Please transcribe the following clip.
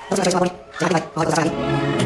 Vamos a ver si va a poner. Se va a activar. Vamos a ver cómo está ahí.